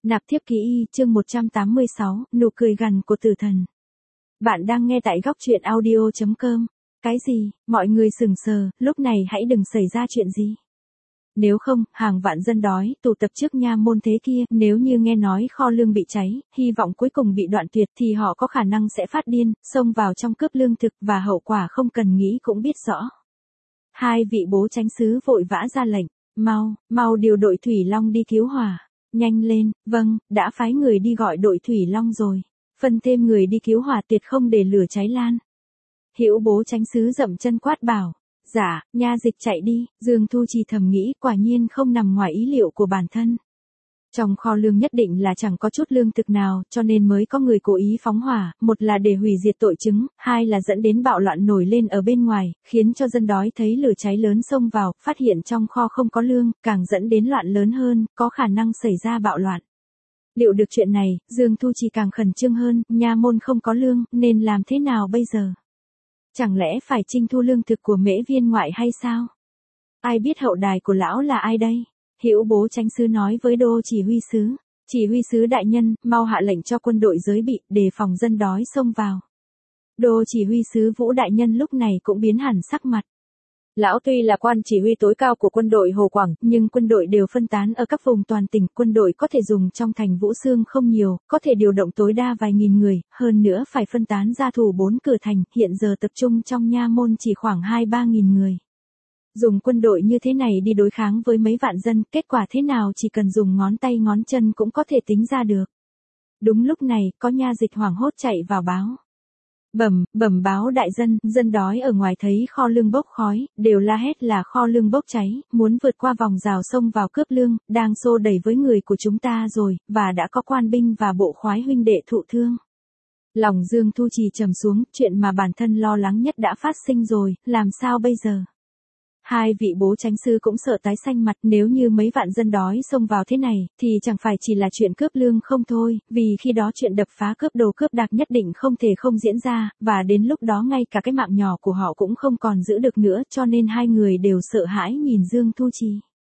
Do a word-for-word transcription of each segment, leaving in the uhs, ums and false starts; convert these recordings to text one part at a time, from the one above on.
Nạp thiếp ký y, chương một trăm tám mươi sáu, nụ cười gằn của tử thần. Bạn đang nghe tại góc truyện audio chấm com. Cái gì, mọi người sững sờ, lúc này hãy đừng xảy ra chuyện gì. Nếu không, hàng vạn dân đói, tụ tập trước nha môn thế kia, nếu như nghe nói kho lương bị cháy, hy vọng cuối cùng bị đoạn tuyệt thì họ có khả năng sẽ phát điên, xông vào trong cướp lương thực và hậu quả không cần nghĩ cũng biết rõ. Hai vị bố chánh xứ vội vã ra lệnh, mau, mau điều đội thủy long đi cứu hỏa. Nhanh lên, vâng, đã phái người đi gọi đội thủy long rồi. Phân thêm người đi cứu hỏa tuyệt không để lửa cháy lan. Hữu bố chánh xứ dậm chân quát bảo. Dạ, nha dịch chạy đi, Dương Thu Trì thầm nghĩ quả nhiên không nằm ngoài ý liệu của bản thân. Trong kho lương nhất định là chẳng có chút lương thực nào, cho nên mới có người cố ý phóng hỏa, một là để hủy diệt tội chứng, hai là dẫn đến bạo loạn nổi lên ở bên ngoài, khiến cho dân đói thấy lửa cháy lớn xông vào, phát hiện trong kho không có lương, càng dẫn đến loạn lớn hơn, có khả năng xảy ra bạo loạn. Liệu được chuyện này, Dương Thu Trì càng khẩn trương hơn, nha môn không có lương, nên làm thế nào bây giờ? Chẳng lẽ phải trinh thu lương thực của Mễ Viên ngoại hay sao? Ai biết hậu đài của lão là ai đây? Hữu bố chánh xứ nói với đô chỉ huy sứ. Chỉ huy sứ đại nhân, mau hạ lệnh cho quân đội giới bị, đề phòng dân đói xông vào. Đô chỉ huy sứ Vũ đại nhân lúc này cũng biến hẳn sắc mặt. Lão tuy là quan chỉ huy tối cao của quân đội Hồ Quảng, nhưng quân đội đều phân tán ở các vùng toàn tỉnh, quân đội có thể dùng trong thành Vũ Xương không nhiều, có thể điều động tối đa vài nghìn người, hơn nữa phải phân tán ra thủ bốn cửa thành, hiện giờ tập trung trong nha môn chỉ khoảng hai ba nghìn người. Dùng quân đội như thế này đi đối kháng với mấy vạn dân, kết quả thế nào chỉ cần dùng ngón tay ngón chân cũng có thể tính ra được. Đúng lúc này, có nha dịch hoảng hốt chạy vào báo. Bẩm, bẩm báo đại dân, dân đói ở ngoài thấy kho lương bốc khói, đều la hét là kho lương bốc cháy, muốn vượt qua vòng rào sông vào cướp lương, đang xô đẩy với người của chúng ta rồi, và đã có quan binh và bộ khoái huynh đệ thụ thương. Lòng Dương Thu Trì trầm xuống, chuyện mà bản thân lo lắng nhất đã phát sinh rồi, làm sao bây giờ? Hai vị bố chánh sư cũng sợ tái xanh mặt, nếu như mấy vạn dân đói xông vào thế này, thì chẳng phải chỉ là chuyện cướp lương không thôi, vì khi đó chuyện đập phá cướp đồ cướp đạc nhất định không thể không diễn ra, và đến lúc đó ngay cả cái mạng nhỏ của họ cũng không còn giữ được nữa, cho nên hai người đều sợ hãi nhìn Dương Thu Trì.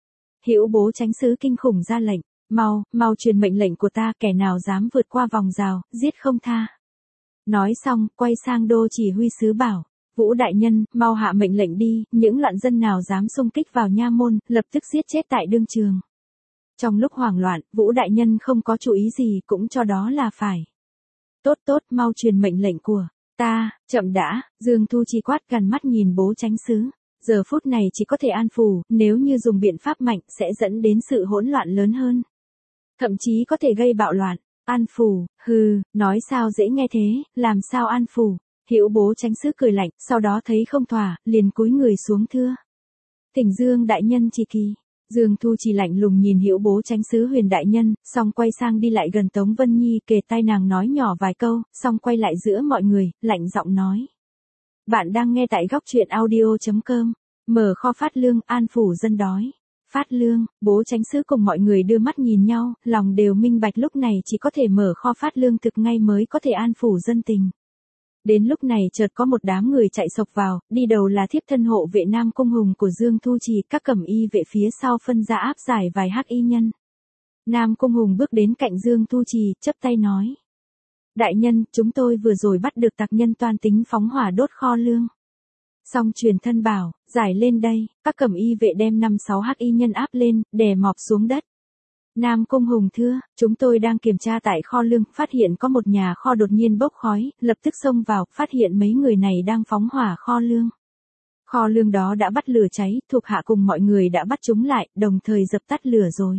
Hữu bố chánh sứ kinh khủng ra lệnh, mau, mau truyền mệnh lệnh của ta, kẻ nào dám vượt qua vòng rào, giết không tha. Nói xong, quay sang đô chỉ huy sứ bảo. Vũ đại nhân, mau hạ mệnh lệnh đi, những loạn dân nào dám xung kích vào nha môn, lập tức giết chết tại đương trường. Trong lúc hoảng loạn, Vũ đại nhân không có chú ý gì cũng cho đó là phải. Tốt tốt, mau truyền mệnh lệnh của ta, chậm đã, Dương Thu Trì quát gằn mắt nhìn bố chánh xứ. Giờ phút này chỉ có thể an phủ, nếu như dùng biện pháp mạnh sẽ dẫn đến sự hỗn loạn lớn hơn. Thậm chí có thể gây bạo loạn. An phủ, hừ, nói sao dễ nghe thế, làm sao an phủ. Hữu bố chánh sứ cười lạnh, sau đó thấy không thỏa, liền cúi người xuống thưa. Thỉnh Dương đại nhân chỉ kỳ. Dương Thu Trì lạnh lùng nhìn Hữu bố chánh sứ Huyền đại nhân, xong quay sang đi lại gần Tống Vân Nhi, kề tai nàng nói nhỏ vài câu, xong quay lại giữa mọi người, lạnh giọng nói. Bạn đang nghe tại góc truyện audio chấm com. Mở kho phát lương, an phủ dân đói. Phát lương, bố chánh sứ cùng mọi người đưa mắt nhìn nhau, lòng đều minh bạch lúc này chỉ có thể mở kho phát lương thực ngay mới có thể an phủ dân tình. Đến lúc này chợt có một đám người chạy sộc vào, đi đầu là thiếp thân hộ vệ Nam Cung Hùng của Dương Thu Trì, các cẩm y vệ phía sau phân ra áp giải vài hắc y nhân. Nam Cung Hùng bước đến cạnh Dương Thu Trì, chắp tay nói. Đại nhân, chúng tôi vừa rồi bắt được tặc nhân toan tính phóng hỏa đốt kho lương. Xong truyền thân bảo, giải lên đây, các cẩm y vệ đem năm sáu hắc y nhân áp lên, đè mọp xuống đất. Nam Cung Hùng thưa, chúng tôi đang kiểm tra tại kho lương, phát hiện có một nhà kho đột nhiên bốc khói, lập tức xông vào, phát hiện mấy người này đang phóng hỏa kho lương. Kho lương đó đã bắt lửa cháy, thuộc hạ cùng mọi người đã bắt chúng lại, đồng thời dập tắt lửa rồi.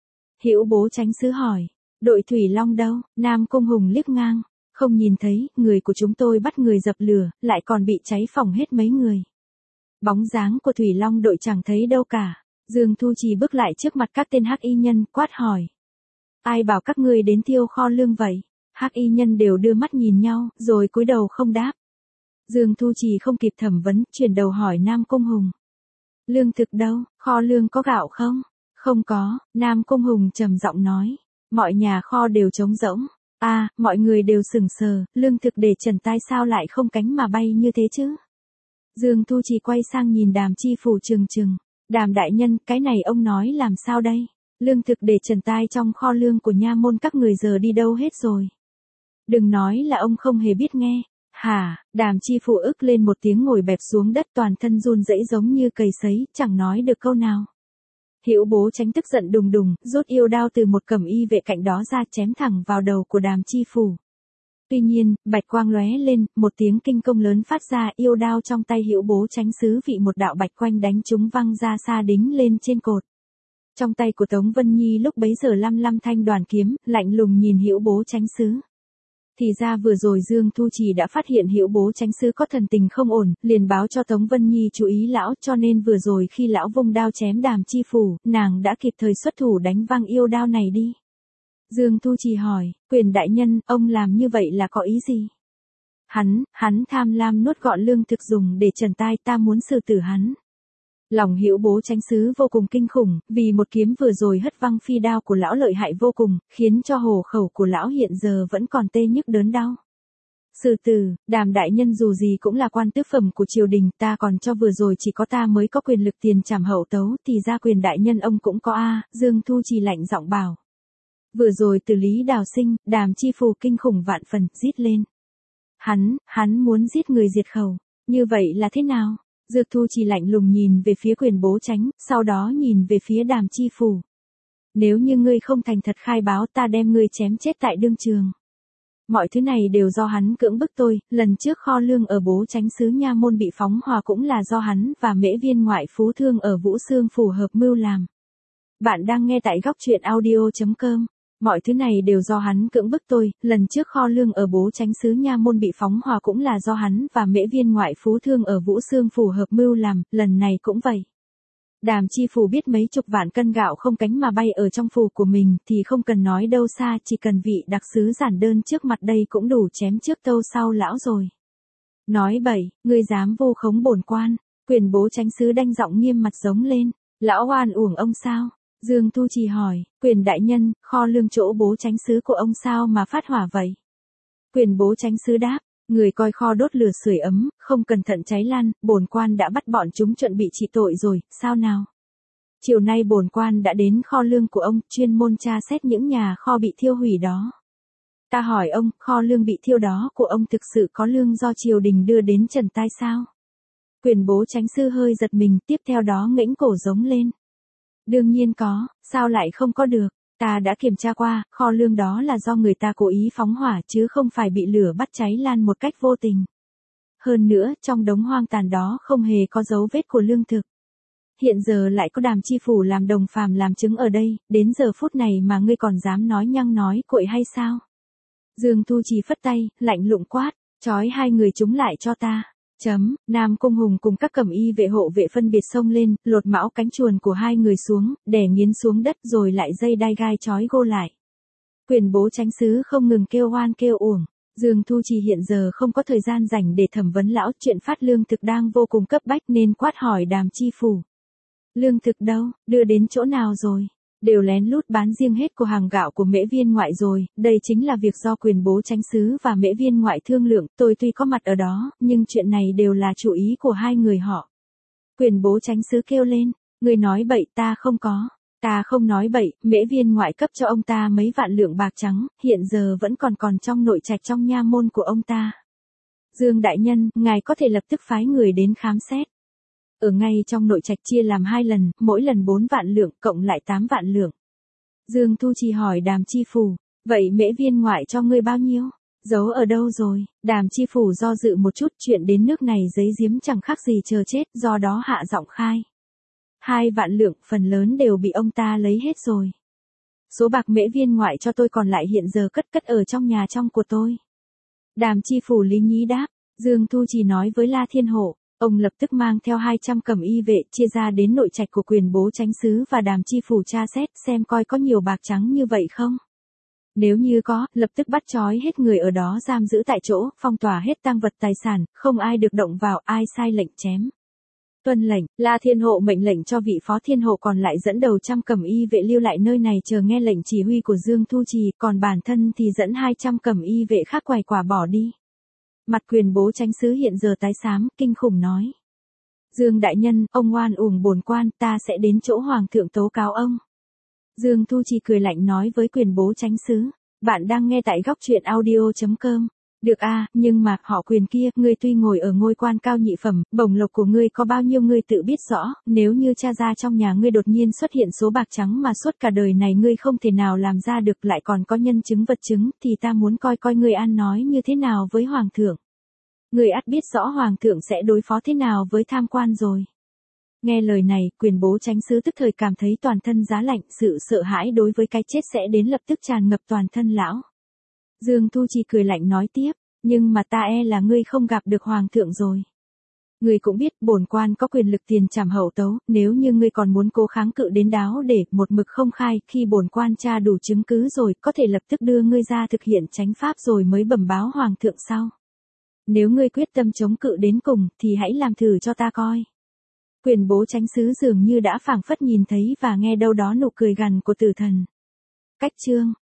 Hữu bố chánh sứ hỏi, đội thủy long đâu? Nam Cung Hùng liếc ngang, không nhìn thấy, người của chúng tôi bắt người dập lửa, lại còn bị cháy phỏng hết mấy người. Bóng dáng của thủy long đội chẳng thấy đâu cả. Dương Thu Trì bước lại trước mặt các tên hắc y nhân, quát hỏi. Ai bảo các ngươi đến thiêu kho lương vậy? Hắc y nhân đều đưa mắt nhìn nhau, rồi cúi đầu không đáp. Dương Thu Trì không kịp thẩm vấn, chuyển đầu hỏi Nam Cung Hùng. Lương thực đâu, kho lương có gạo không? Không có, Nam Cung Hùng trầm giọng nói. Mọi nhà kho đều trống rỗng. À, mọi người đều sững sờ, lương thực để trần tai sao lại không cánh mà bay như thế chứ? Dương Thu Trì quay sang nhìn Đàm Chi Phủ trừng trừng. Đàm đại nhân, cái này ông nói làm sao đây? lương thực để trần tai trong kho lương của nha môn các người giờ đi đâu hết rồi. Đừng nói là ông không hề biết nghe. Hả, Đàm Chi Phủ ức lên một tiếng ngồi bẹp xuống đất toàn thân run rẩy giống như cầy sấy, chẳng nói được câu nào. Hữu Bố Chánh tức giận đùng đùng, rút yêu đao từ một cẩm y vệ cạnh đó ra chém thẳng vào đầu của Đàm Chi Phủ. Tuy nhiên, bạch quang lóe lên, một tiếng kinh công lớn phát ra, yêu đao trong tay Hữu Bố Chánh xứ vị một đạo bạch quanh đánh chúng văng ra xa đính lên trên cột. Trong tay của Tống Vân Nhi lúc bấy giờ lăm lăm thanh đoàn kiếm, lạnh lùng nhìn Hữu Bố Chánh xứ. Thì ra vừa rồi Dương Thu Trì đã phát hiện Hữu Bố Chánh xứ có thần tình không ổn, liền báo cho Tống Vân Nhi chú ý lão, cho nên vừa rồi khi lão vung đao chém Đàm Chi Phủ, nàng đã kịp thời xuất thủ đánh văng yêu đao này đi. Dương Thu Trì hỏi, quyền đại nhân, ông làm như vậy là có ý gì? Hắn, hắn tham lam nuốt gọn lương thực dùng để trần tai, ta muốn xử tử hắn. Lòng Hữu Bố Chánh xứ vô cùng kinh khủng, vì một kiếm vừa rồi hất văng phi đao của lão lợi hại vô cùng, khiến cho hổ khẩu của lão hiện giờ vẫn còn tê nhức đớn đau. Xử tử, Đàm đại nhân dù gì cũng là quan tước phẩm của triều đình, ta còn cho vừa rồi chỉ có ta mới có quyền lực tiền trảm hậu tấu, thì ra quyền đại nhân ông cũng có a. Dương Thu Trì lạnh giọng bảo. Vừa rồi từ Lý Đào Sinh, Đàm Chi Phủ kinh khủng vạn phần, rít lên. Hắn, hắn muốn giết người diệt khẩu, như vậy là thế nào? Dương Thu Trì lạnh lùng nhìn về phía Quyền Bố Chánh, sau đó nhìn về phía Đàm Chi Phủ. Nếu như ngươi không thành thật khai báo, ta đem ngươi chém chết tại đương trường. Mọi thứ này đều do hắn cưỡng bức tôi, lần trước kho lương ở Bố Chánh xứ nha môn bị phóng hỏa cũng là do hắn và mễ viên ngoại phú thương ở Vũ Xương phủ hợp mưu làm. Bạn đang nghe tại góc truyện audio chấm com. Mọi thứ này đều do hắn cưỡng bức tôi, lần trước kho lương ở Bố Chánh xứ nha môn bị phóng hỏa cũng là do hắn và mễ viên ngoại phú thương ở Vũ Xương phủ hợp mưu làm, lần này cũng vậy. Đàm Chi Phủ biết mấy chục vạn cân gạo không cánh mà bay ở trong phủ của mình thì không cần nói đâu xa, chỉ cần vị đặc sứ giản đơn trước mặt đây cũng đủ chém trước tâu sau lão rồi. Nói bậy, ngươi dám vu khống bổn quan, Quyền Bố Chánh xứ đanh giọng nghiêm mặt giống lên, lão oan uổng ông sao? Dương Thu Trì hỏi, Quyền đại nhân, kho lương chỗ Bố Chánh xứ của ông sao mà phát hỏa vậy? Quyền Bố Chánh xứ đáp, người coi kho đốt lửa sưởi ấm, không cẩn thận cháy lan, bổn quan đã bắt bọn chúng chuẩn bị trị tội rồi, sao nào? Chiều nay bổn quan đã đến kho lương của ông, chuyên môn tra xét những nhà kho bị thiêu hủy đó. Ta hỏi ông, kho lương bị thiêu đó của ông thực sự có lương do triều đình đưa đến trần tai sao? Quyền Bố Chánh xứ hơi giật mình, tiếp theo đó ngẩng cổ giống lên. Đương nhiên có, sao lại không có được? Ta đã kiểm tra qua, kho lương đó là do người ta cố ý phóng hỏa chứ không phải bị lửa bắt cháy lan một cách vô tình. Hơn nữa, trong đống hoang tàn đó không hề có dấu vết của lương thực. Hiện giờ lại có Đàm Chi Phủ làm đồng phàm làm chứng ở đây, đến giờ phút này mà ngươi còn dám nói nhăng nói cội hay sao? Dương Thu Trì phất tay, lạnh lùng quát, trói hai người chúng lại cho ta. Chấm, Nam Cung Hùng cùng các cẩm y vệ hộ vệ phân biệt xông lên, lột mão cánh chuồn của hai người xuống, đè nghiến xuống đất rồi lại dây đai gai trói gô lại. Quyền Bố Chánh xứ không ngừng kêu oan kêu uổng. Dương Thu Trì hiện giờ không có thời gian rảnh để thẩm vấn lão, chuyện phát lương thực đang vô cùng cấp bách nên quát hỏi Đàm Chi Phủ. Lương thực đâu, đưa đến chỗ nào rồi? Đều lén lút bán riêng hết của hàng gạo của mễ viên ngoại rồi, đây chính là việc do Quyền Bố Chánh xứ và mễ viên ngoại thương lượng, tôi tuy có mặt ở đó, nhưng chuyện này đều là chủ ý của hai người họ. Quyền Bố Chánh xứ kêu lên, người nói bậy, ta không có, ta không nói bậy, mễ viên ngoại cấp cho ông ta mấy vạn lượng bạc trắng, hiện giờ vẫn còn còn trong nội trạch trong nha môn của ông ta. Dương đại nhân, ngài có thể lập tức phái người đến khám xét. Ở ngay trong nội trạch chia làm hai lần, mỗi lần bốn vạn lượng, cộng lại tám vạn lượng. Dương Thu Trì hỏi Đàm Chi Phủ, vậy mễ viên ngoại cho ngươi bao nhiêu? Giấu ở đâu rồi? Đàm Chi Phủ do dự một chút, chuyện đến nước này giấy giếm chẳng khác gì chờ chết, do đó hạ giọng khai. Hai vạn lượng, phần lớn đều bị ông ta lấy hết rồi. Số bạc mễ viên ngoại cho tôi còn lại hiện giờ cất cất ở trong nhà trong của tôi. Đàm Chi Phủ lý nhí đáp, Dương Thu Trì nói với La Thiên Hộ. Ông lập tức mang theo hai trăm cẩm y vệ chia ra đến nội trạch của Quyền Bố Chánh xứ và Đàm Chi Phủ tra xét xem coi có nhiều bạc trắng như vậy không. Nếu như có, lập tức bắt trói hết người ở đó giam giữ tại chỗ, phong tỏa hết tang vật tài sản, không ai được động vào, ai sai lệnh chém. Tuân lệnh, La Thiên Hộ mệnh lệnh cho vị Phó Thiên Hộ còn lại dẫn đầu trăm cẩm y vệ lưu lại nơi này chờ nghe lệnh chỉ huy của Dương Thu Trì, còn bản thân thì dẫn hai trăm cẩm y vệ khác quay quả bỏ đi. Mặt Quyền Bố Chánh xứ hiện giờ tái xám, kinh khủng nói. Dương đại nhân, ông oan uổng bổn quan, ta sẽ đến chỗ hoàng thượng tố cáo ông. Dương Thu Trì cười lạnh nói với Quyền bố chánh xứ. Bạn đang nghe tại góc truyện audio.com. Được à, nhưng mà, họ Quyền kia, ngươi tuy ngồi ở ngôi quan cao nhị phẩm, bổng lộc của ngươi có bao nhiêu ngươi tự biết rõ, nếu như cha ra trong nhà ngươi đột nhiên xuất hiện số bạc trắng mà suốt cả đời này ngươi không thể nào làm ra được lại còn có nhân chứng vật chứng, thì ta muốn coi coi ngươi ăn nói như thế nào với Hoàng thượng. Ngươi ắt biết rõ Hoàng thượng sẽ đối phó thế nào với tham quan rồi. Nghe lời này, Quyền bố chánh xứ tức thời cảm thấy toàn thân giá lạnh, sự sợ hãi đối với cái chết sẽ đến lập tức tràn ngập toàn thân lão. Dương Thu Trì cười lạnh nói tiếp, nhưng mà ta e là ngươi không gặp được Hoàng thượng rồi. Ngươi cũng biết bổn quan có quyền lực tiền trảm hậu tấu, nếu như ngươi còn muốn cố kháng cự đến đáo để một mực không khai, khi bổn quan tra đủ chứng cứ rồi, có thể lập tức đưa ngươi ra thực hiện chánh pháp rồi mới bẩm báo Hoàng thượng sau. Nếu ngươi quyết tâm chống cự đến cùng, thì hãy làm thử cho ta coi. Quyền bố chánh xứ dường như đã phảng phất nhìn thấy và nghe đâu đó nụ cười gằn của Tử Thần. Cách chương